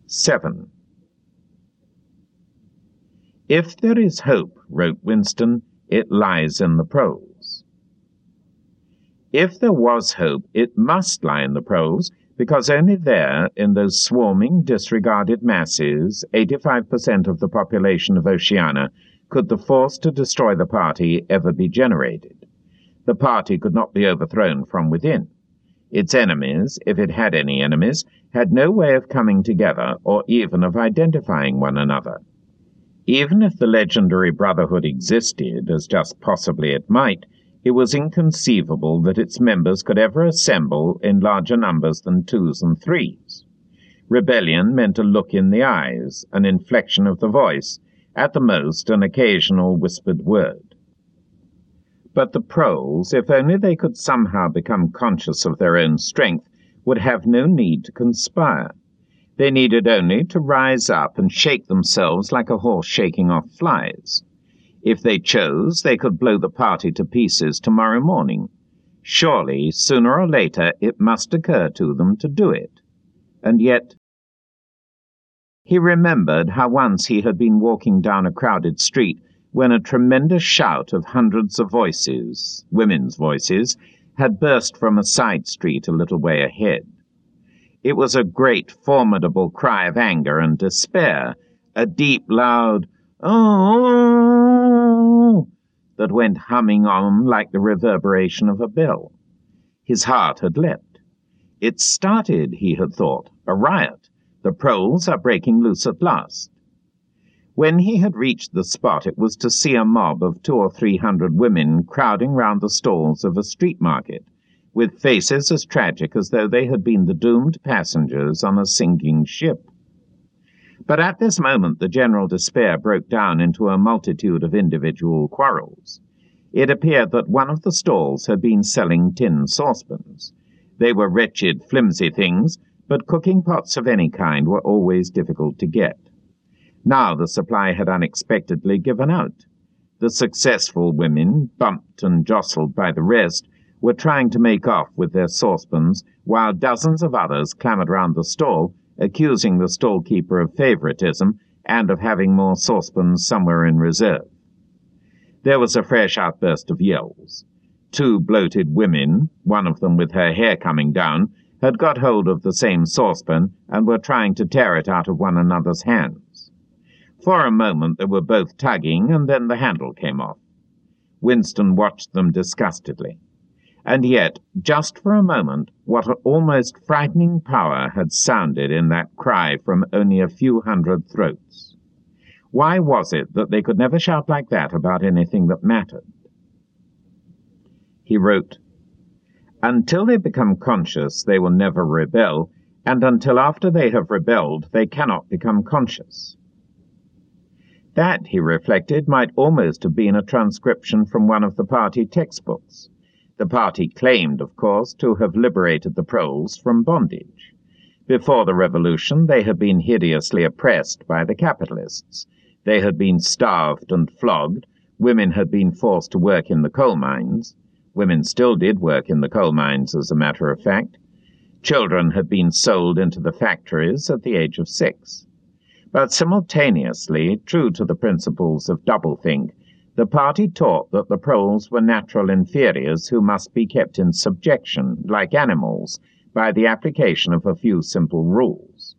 7. If there is hope, wrote Winston, it lies in the proles. If there was hope, it must lie in the proles, because only there, in those swarming, disregarded masses, 85% of the population of Oceania, could the force to destroy the party ever be generated. The party could not be overthrown from within. Its enemies, if it had any enemies, had no way of coming together or even of identifying one another. Even if the legendary brotherhood existed, as just possibly it might, it was inconceivable that its members could ever assemble in larger numbers than 2s and 3s. Rebellion meant a look in the eyes, an inflection of the voice, at the most an occasional whispered word. But the proles, if only they could somehow become conscious of their own strength, would have no need to conspire. They needed only to rise up and shake themselves like a horse shaking off flies. If they chose, they could blow the party to pieces tomorrow morning. Surely, sooner or later, it must occur to them to do it. And yet... He remembered how once he had been walking down a crowded street when a tremendous shout of hundreds of voices, women's voices, had burst from a side street a little way ahead. It was a great, formidable cry of anger and despair, a deep, loud "Oh!" that went humming on like the reverberation of a bell. His heart had leapt. It started, he had thought, a riot. The proles are breaking loose at last. When he had reached the spot, it was to see a mob of 200 or 300 women crowding round the stalls of a street market, with faces as tragic as though they had been the doomed passengers on a sinking ship. But at this moment the general despair broke down into a multitude of individual quarrels. It appeared that one of the stalls had been selling tin saucepans. They were wretched, flimsy things, but cooking pots of any kind were always difficult to get. Now the supply had unexpectedly given out. The successful women, bumped and jostled by the rest, were trying to make off with their saucepans, while dozens of others clamoured round the stall, accusing the stall-keeper of favouritism and of having more saucepans somewhere in reserve. There was a fresh outburst of yells. 2 bloated women, one of them with her hair coming down, had got hold of the same saucepan and were trying to tear it out of one another's hands. For a moment they were both tugging, and then the handle came off. Winston watched them disgustedly. And yet, just for a moment, what an almost frightening power had sounded in that cry from only a few hundred throats. Why was it that they could never shout like that about anything that mattered? He wrote, "Until they become conscious, they will never rebel, and until after they have rebelled, they cannot become conscious." That, he reflected, might almost have been a transcription from one of the party textbooks. The party claimed, of course, to have liberated the proles from bondage. Before the revolution, they had been hideously oppressed by the capitalists. They had been starved and flogged. Women had been forced to work in the coal mines. Women still did work in the coal mines, as a matter of fact. Children had been sold into the factories at the age of 6. But simultaneously, true to the principles of doublethink, the party taught that the proles were natural inferiors who must be kept in subjection, like animals, by the application of a few simple rules.